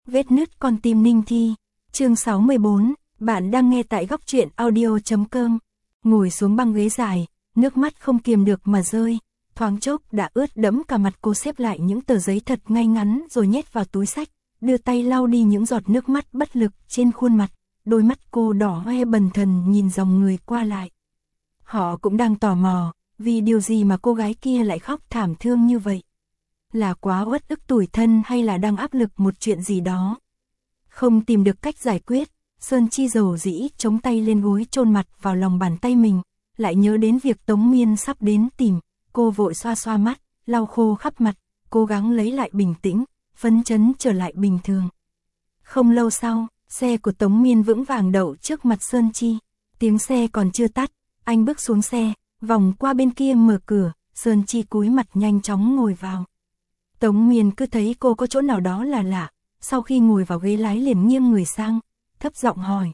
Vết nứt con tim Ninh Thi. Chương 64, bạn đang nghe tại góc truyện audio.com. Ngồi xuống băng ghế dài, nước mắt không kiềm được mà rơi, thoáng chốc đã ướt đẫm cả mặt. Cô xếp lại những tờ giấy thật ngay ngắn rồi nhét vào túi xách, đưa tay lau đi những giọt nước mắt bất lực trên khuôn mặt. Đôi mắt cô đỏ hoe bần thần nhìn dòng người qua lại. Họ cũng đang tò mò, vì điều gì mà cô gái kia lại khóc thảm thương như vậy? Là quá uất ức tủi thân hay là đang áp lực một chuyện gì đó? Không tìm được cách giải quyết, Sơn Chi dầu dĩ chống tay lên gối chôn mặt vào lòng bàn tay mình, lại nhớ đến việc Tống Miên sắp đến tìm, cô vội xoa xoa mắt, lau khô khắp mặt, cố gắng lấy lại bình tĩnh, phấn chấn trở lại bình thường. Không lâu sau, xe của Tống Miên vững vàng đậu trước mặt Sơn Chi, tiếng xe còn chưa tắt, anh bước xuống xe, vòng qua bên kia mở cửa, Sơn Chi cúi mặt nhanh chóng ngồi vào. Tống Miên cứ thấy cô có chỗ nào đó là lạ, sau khi ngồi vào ghế lái liền nghiêng người sang, thấp giọng hỏi.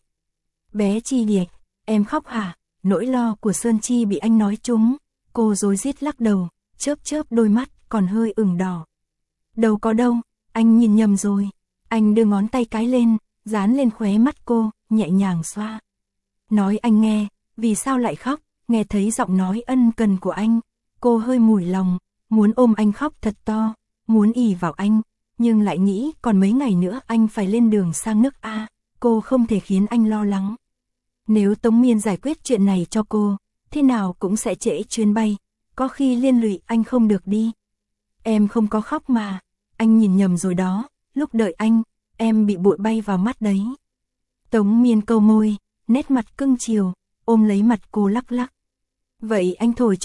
Bé Chi Điệch, em khóc hả? Nỗi lo của Sơn Chi bị anh nói trúng, cô rối rít lắc đầu, chớp chớp đôi mắt còn hơi ửng đỏ. Đâu có đâu, anh nhìn nhầm rồi. Anh đưa ngón tay cái lên, dán lên khóe mắt cô, nhẹ nhàng xoa. Nói anh nghe, vì sao lại khóc? Nghe thấy giọng nói ân cần của anh, cô hơi mủi lòng, muốn ôm anh khóc thật to, muốn ỉ vào anh, nhưng lại nghĩ còn mấy ngày nữa anh phải lên đường sang nước A, cô không thể khiến anh lo lắng. Nếu Tống Miên giải quyết chuyện này cho cô, thế nào cũng sẽ trễ chuyến bay, có khi liên lụy anh không được đi. Em không có khóc mà, anh nhìn nhầm rồi đó, lúc đợi anh, em bị bụi bay vào mắt đấy. Tống Miên câu môi, nét mặt cưng chiều, ôm lấy mặt cô lắc lắc. Vậy anh thổi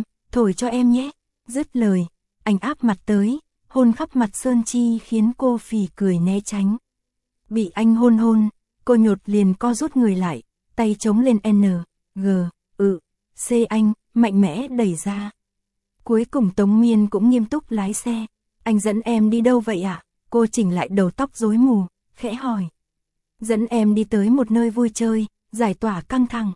cho em nhé. Dứt lời, anh áp mặt tới, hôn khắp mặt Sơn Chi khiến cô phì cười né tránh. Bị anh hôn, cô nhột liền co rút người lại, tay chống lên N, G, C anh, mạnh mẽ đẩy ra. Cuối cùng Tống Miên cũng nghiêm túc lái xe. Anh dẫn em đi đâu vậy ạ? Cô chỉnh lại đầu tóc rối mù, khẽ hỏi. Dẫn em đi tới một nơi vui chơi, giải tỏa căng thẳng.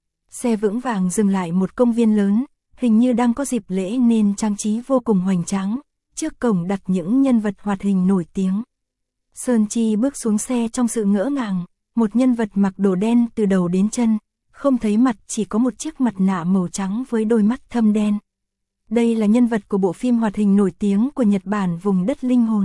Xe vững vàng dừng lại một công viên lớn, hình như đang có dịp lễ nên trang trí vô cùng hoành tráng. Trước cổng đặt những nhân vật hoạt hình nổi tiếng. Sơn Chi bước xuống xe trong sự ngỡ ngàng, một nhân vật mặc đồ đen từ đầu đến chân, không thấy mặt, chỉ có một chiếc mặt nạ màu trắng với đôi mắt thâm đen. Đây là nhân vật của bộ phim hoạt hình nổi tiếng của Nhật Bản Vùng Đất Linh Hồn.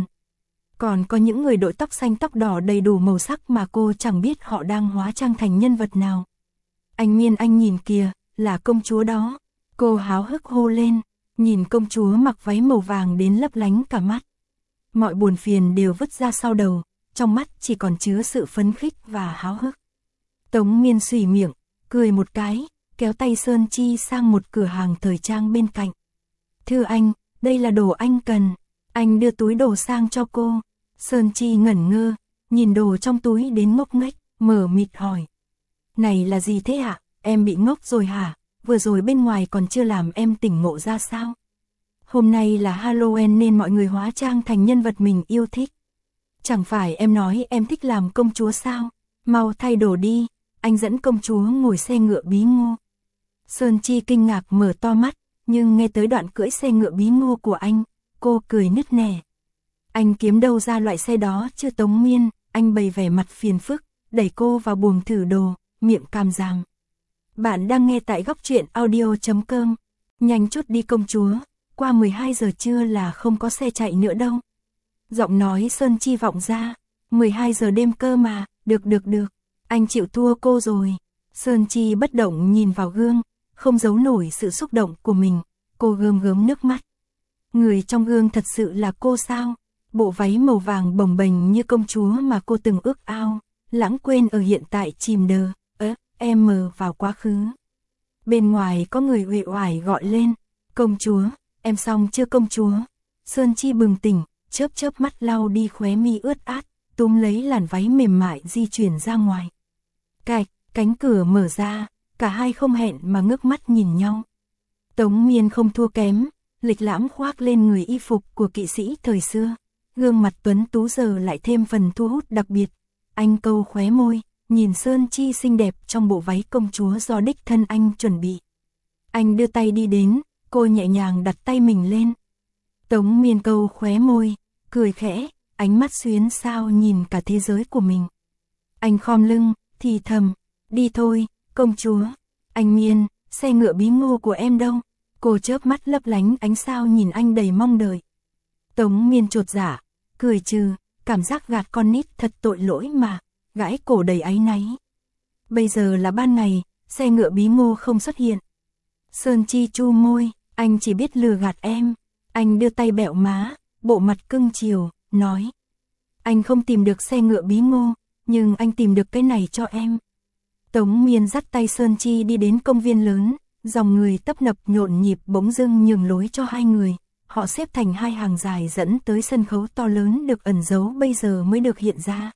Còn có những người đội tóc xanh tóc đỏ đầy đủ màu sắc mà cô chẳng biết họ đang hóa trang thành nhân vật nào. Anh Miên anh nhìn kìa, là công chúa đó. Cô háo hức hô lên, nhìn công chúa mặc váy màu vàng đến lấp lánh cả mắt. Mọi buồn phiền đều vứt ra sau đầu, trong mắt chỉ còn chứa sự phấn khích và háo hức. Tống Miên xùy miệng, cười một cái, kéo tay Sơn Chi sang một cửa hàng thời trang bên cạnh. Thưa anh, đây là đồ anh cần. Anh đưa túi đồ sang cho cô. Sơn Chi ngẩn ngơ, nhìn đồ trong túi đến ngốc nghếch, mở mịt hỏi. Này là gì thế ạ? Em bị ngốc rồi hả? Vừa rồi bên ngoài còn chưa làm em tỉnh ngộ ra sao? Hôm nay là Halloween nên mọi người hóa trang thành nhân vật mình yêu thích. Chẳng phải em nói em thích làm công chúa sao? Mau thay đồ đi, anh dẫn công chúa ngồi xe ngựa bí ngô. Sơn Chi kinh ngạc mở to mắt, nhưng nghe tới đoạn cưỡi xe ngựa bí ngô của anh, cô cười nức nẻ. Anh kiếm đâu ra loại xe đó chứ Tống Miên? Anh bày vẻ mặt phiền phức, đẩy cô vào buồng thử đồ, miệng càm ràm. Bạn đang nghe tại góc truyện audio.com. Nhanh chút đi công chúa, qua 12 giờ trưa là không có xe chạy nữa đâu. Giọng nói Sơn Chi vọng ra. 12 giờ đêm cơ mà, được. Anh chịu thua cô rồi. Sơn Chi bất động nhìn vào gương, không giấu nổi sự xúc động của mình. Cô gươm gớm nước mắt. Người trong gương thật sự là cô sao? Bộ váy màu vàng bồng bềnh như công chúa mà cô từng ước ao, lãng quên ở hiện tại chìm đờ, em mờ vào quá khứ. Bên ngoài có người uể oải gọi lên. Công chúa, em xong chưa công chúa? Sơn Chi bừng tỉnh, chớp mắt lau đi khóe mi ướt át, túm lấy làn váy mềm mại di chuyển ra ngoài. Cạch, cánh cửa mở ra, cả hai không hẹn mà ngước mắt nhìn nhau. Tống Miên không thua kém, lịch lãm khoác lên người y phục của kỵ sĩ thời xưa. Gương mặt tuấn tú giờ lại thêm phần thu hút đặc biệt. Anh câu khóe môi, nhìn Sơn Chi xinh đẹp trong bộ váy công chúa do đích thân anh chuẩn bị. Anh đưa tay đi đến, cô nhẹ nhàng đặt tay mình lên. Tống Miên câu khóe môi, cười khẽ, ánh mắt xuyến sao nhìn cả thế giới của mình. Anh khom lưng, thì thầm, đi thôi, công chúa. Anh Miên, xe ngựa bí ngô của em đâu? Cô chớp mắt lấp lánh ánh sao nhìn anh đầy mong đợi. Tống Miên chột dạ, cười trừ, cảm giác gạt con nít thật tội lỗi mà, gãi cổ đầy áy náy. Bây giờ là ban ngày, xe ngựa bí ngô không xuất hiện. Sơn Chi chu môi, anh chỉ biết lừa gạt em. Anh đưa tay bẹo má, bộ mặt cưng chiều, nói. Anh không tìm được xe ngựa bí ngô, nhưng anh tìm được cái này cho em. Tống Miên dắt tay Sơn Chi đi đến công viên lớn, dòng người tấp nập nhộn nhịp bỗng dưng nhường lối cho hai người. Họ xếp thành hai hàng dài dẫn tới sân khấu to lớn được ẩn giấu bây giờ mới được hiện ra.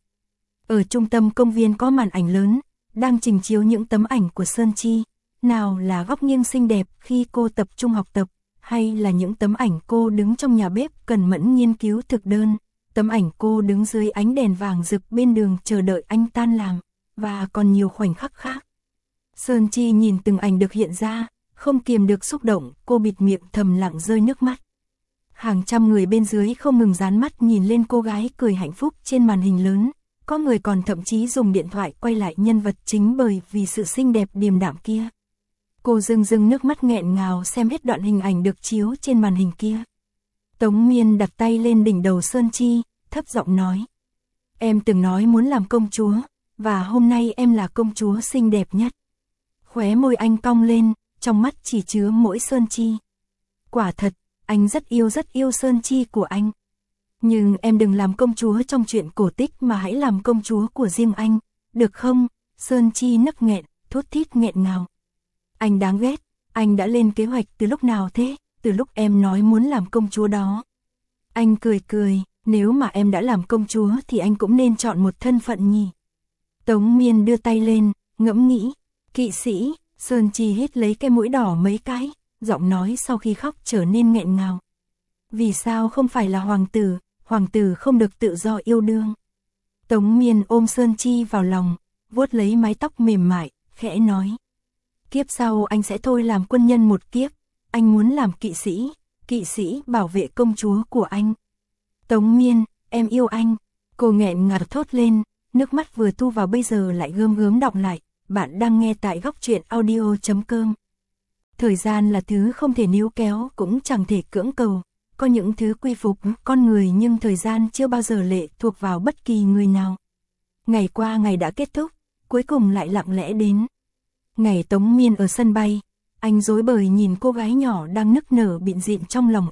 Ở trung tâm công viên có màn ảnh lớn, đang trình chiếu những tấm ảnh của Sơn Chi. Nào là góc nghiêng xinh đẹp khi cô tập trung học tập, hay là những tấm ảnh cô đứng trong nhà bếp cần mẫn nghiên cứu thực đơn, tấm ảnh cô đứng dưới ánh đèn vàng rực bên đường chờ đợi anh tan làm, và còn nhiều khoảnh khắc khác. Sơn Chi nhìn từng ảnh được hiện ra, không kiềm được xúc động, cô bịt miệng thầm lặng rơi nước mắt. Hàng trăm người bên dưới không ngừng dán mắt nhìn lên cô gái cười hạnh phúc trên màn hình lớn, có người còn thậm chí dùng điện thoại quay lại nhân vật chính bởi vì sự xinh đẹp điềm đạm kia. Cô rưng rưng nước mắt nghẹn ngào xem hết đoạn hình ảnh được chiếu trên màn hình kia. Tống Miên đặt tay lên đỉnh đầu Sơn Chi, thấp giọng nói. Em từng nói muốn làm công chúa, và hôm nay em là công chúa xinh đẹp nhất. Khóe môi anh cong lên, trong mắt chỉ chứa mỗi Sơn Chi. Quả thật, anh rất yêu Sơn Chi của anh. Nhưng em đừng làm công chúa trong chuyện cổ tích mà hãy làm công chúa của riêng anh, được không? Sơn Chi nấc nghẹn, thốt thít nghẹn ngào. Anh đáng ghét, anh đã lên kế hoạch từ lúc nào thế? Từ lúc em nói muốn làm công chúa đó. Anh cười cười, nếu mà em đã làm công chúa thì anh cũng nên chọn một thân phận nhỉ. Tống Miên đưa tay lên, ngẫm nghĩ, kỵ sĩ. Sơn Chi hít lấy cái mũi đỏ mấy cái, giọng nói sau khi khóc trở nên nghẹn ngào. Vì sao không phải là hoàng tử không được tự do yêu đương. Tống Miên ôm Sơn Chi vào lòng, vuốt lấy mái tóc mềm mại, khẽ nói. Kiếp sau anh sẽ thôi làm quân nhân một kiếp, anh muốn làm kỵ sĩ bảo vệ công chúa của anh. Tống Miên, em yêu anh. Cô nghẹn ngào thốt lên, nước mắt vừa tu vào bây giờ lại gươm gớm đọng lại. Bạn đang nghe tại góc truyện audio.com. Thời gian là thứ không thể níu kéo cũng chẳng thể cưỡng cầu. Có những thứ quy phục con người nhưng thời gian chưa bao giờ lệ thuộc vào bất kỳ người nào. Ngày qua ngày đã kết thúc, cuối cùng lại lặng lẽ đến. Ngày Tống Miên ở sân bay, anh rối bời nhìn cô gái nhỏ đang nức nở bịn rịn trong lòng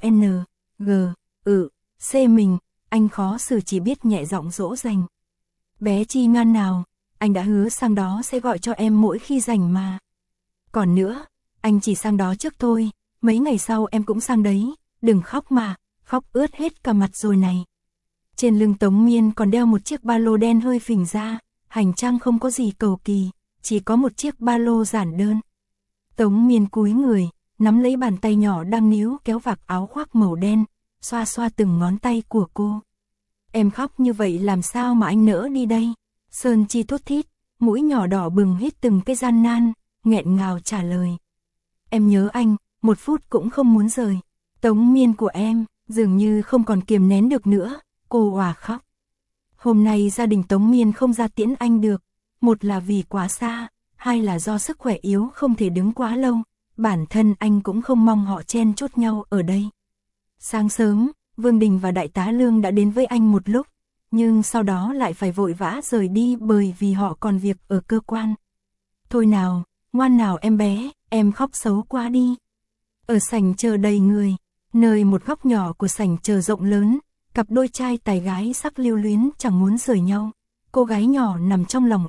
C mình, anh khó xử chỉ biết nhẹ giọng dỗ dành. Bé Chi ngoan nào, anh đã hứa sang đó sẽ gọi cho em mỗi khi rảnh mà. Còn nữa, anh chỉ sang đó trước thôi, mấy ngày sau em cũng sang đấy, đừng khóc mà, khóc ướt hết cả mặt rồi này. Trên lưng Tống Miên còn đeo một chiếc ba lô đen hơi phình ra, hành trang không có gì cầu kỳ, chỉ có một chiếc ba lô giản đơn. Tống Miên cúi người, nắm lấy bàn tay nhỏ đang níu kéo vạt áo khoác màu đen, xoa xoa từng ngón tay của cô. Em khóc như vậy làm sao mà anh nỡ đi đây? Sơn Chi thốt thít, mũi nhỏ đỏ bừng hít từng cái gian nan, nghẹn ngào trả lời. Em nhớ anh, một phút cũng không muốn rời. Tống Miên của em, dường như không còn kiềm nén được nữa, cô òa khóc. Hôm nay gia đình Tống Miên không ra tiễn anh được, một là vì quá xa, hai là do sức khỏe yếu không thể đứng quá lâu, bản thân anh cũng không mong họ chen chúc nhau ở đây. Sáng sớm, Vương Đình và Đại tá Lương đã đến với anh một lúc, nhưng sau đó lại phải vội vã rời đi bởi vì họ còn việc ở cơ quan. Thôi nào, ngoan nào em bé, em khóc xấu quá đi. Ở sảnh chờ đầy người, nơi một góc nhỏ của sảnh chờ rộng lớn, cặp đôi trai tài gái sắc lưu luyến chẳng muốn rời nhau. Cô gái nhỏ nằm trong lòng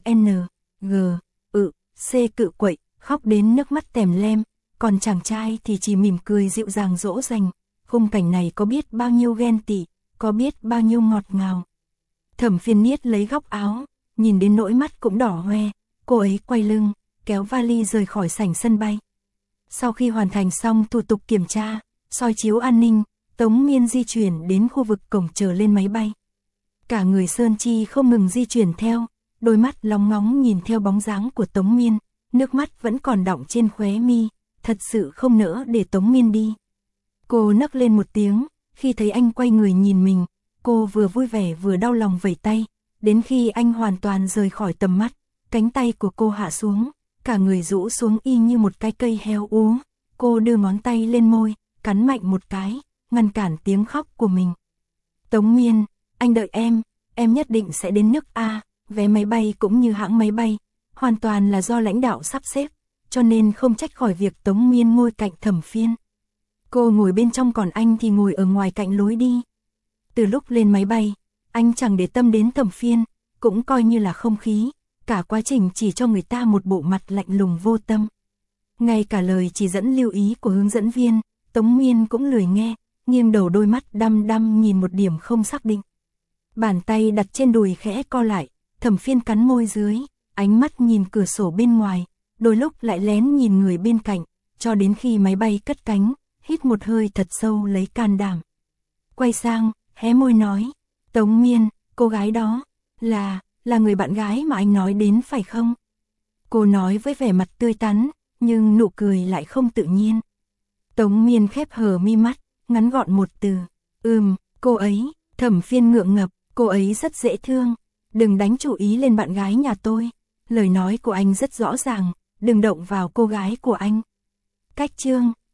C cự quậy, khóc đến nước mắt tèm lem, còn chàng trai thì chỉ mỉm cười dịu dàng dỗ dành. Khung cảnh này có biết bao nhiêu ghen tị, có biết bao nhiêu ngọt ngào. Thẩm Phiên Niết lấy góc áo, nhìn đến nỗi mắt cũng đỏ hoe, cô ấy quay lưng, kéo vali rời khỏi sảnh sân bay. Sau khi hoàn thành xong thủ tục kiểm tra, soi chiếu an ninh, Tống Miên di chuyển đến khu vực cổng chờ lên máy bay. Cả người Sơn Chi không ngừng di chuyển theo, đôi mắt lóng ngóng nhìn theo bóng dáng của Tống Miên, nước mắt vẫn còn đọng trên khóe mi, thật sự không nỡ để Tống Miên đi. Cô nấc lên một tiếng, khi thấy anh quay người nhìn mình, Cô vừa vui vẻ vừa đau lòng vẩy tay, đến khi anh hoàn toàn rời khỏi tầm mắt, cánh tay của cô hạ xuống, cả người rũ xuống y như một cái cây heo ú. Cô đưa ngón tay lên môi, cắn mạnh một cái, ngăn cản tiếng khóc của mình. Tống Miên, anh đợi em nhất định sẽ đến nước A, vé máy bay cũng như hãng máy bay, hoàn toàn là do lãnh đạo sắp xếp, cho nên không trách khỏi việc Tống Miên ngồi cạnh Thẩm Phiên. Cô ngồi bên trong còn anh thì ngồi ở ngoài cạnh lối đi. Từ lúc lên máy bay, anh chẳng để tâm đến Thẩm Phiên, cũng coi như là không khí, cả quá trình chỉ cho người ta một bộ mặt lạnh lùng vô tâm. Ngay cả lời chỉ dẫn lưu ý của hướng dẫn viên, Tống Miên cũng lười nghe, nghiêng đầu đôi mắt đăm đăm nhìn một điểm không xác định. Bàn tay đặt trên đùi khẽ co lại, Thẩm Phiên cắn môi dưới, ánh mắt nhìn cửa sổ bên ngoài, đôi lúc lại lén nhìn người bên cạnh, cho đến khi máy bay cất cánh, hít một hơi thật sâu lấy can đảm. Quay sang, hé môi nói, Tống Miên, cô gái đó, là người bạn gái mà anh nói đến phải không? Cô nói với vẻ mặt tươi tắn, nhưng nụ cười lại không tự nhiên. Tống Miên khép hờ mi mắt, ngắn gọn một từ, cô ấy. Thẩm Phiên ngượng ngập, cô ấy rất dễ thương, đừng đánh chủ ý lên bạn gái nhà tôi. Lời nói của anh rất rõ ràng, đừng động vào cô gái của anh. Cách chương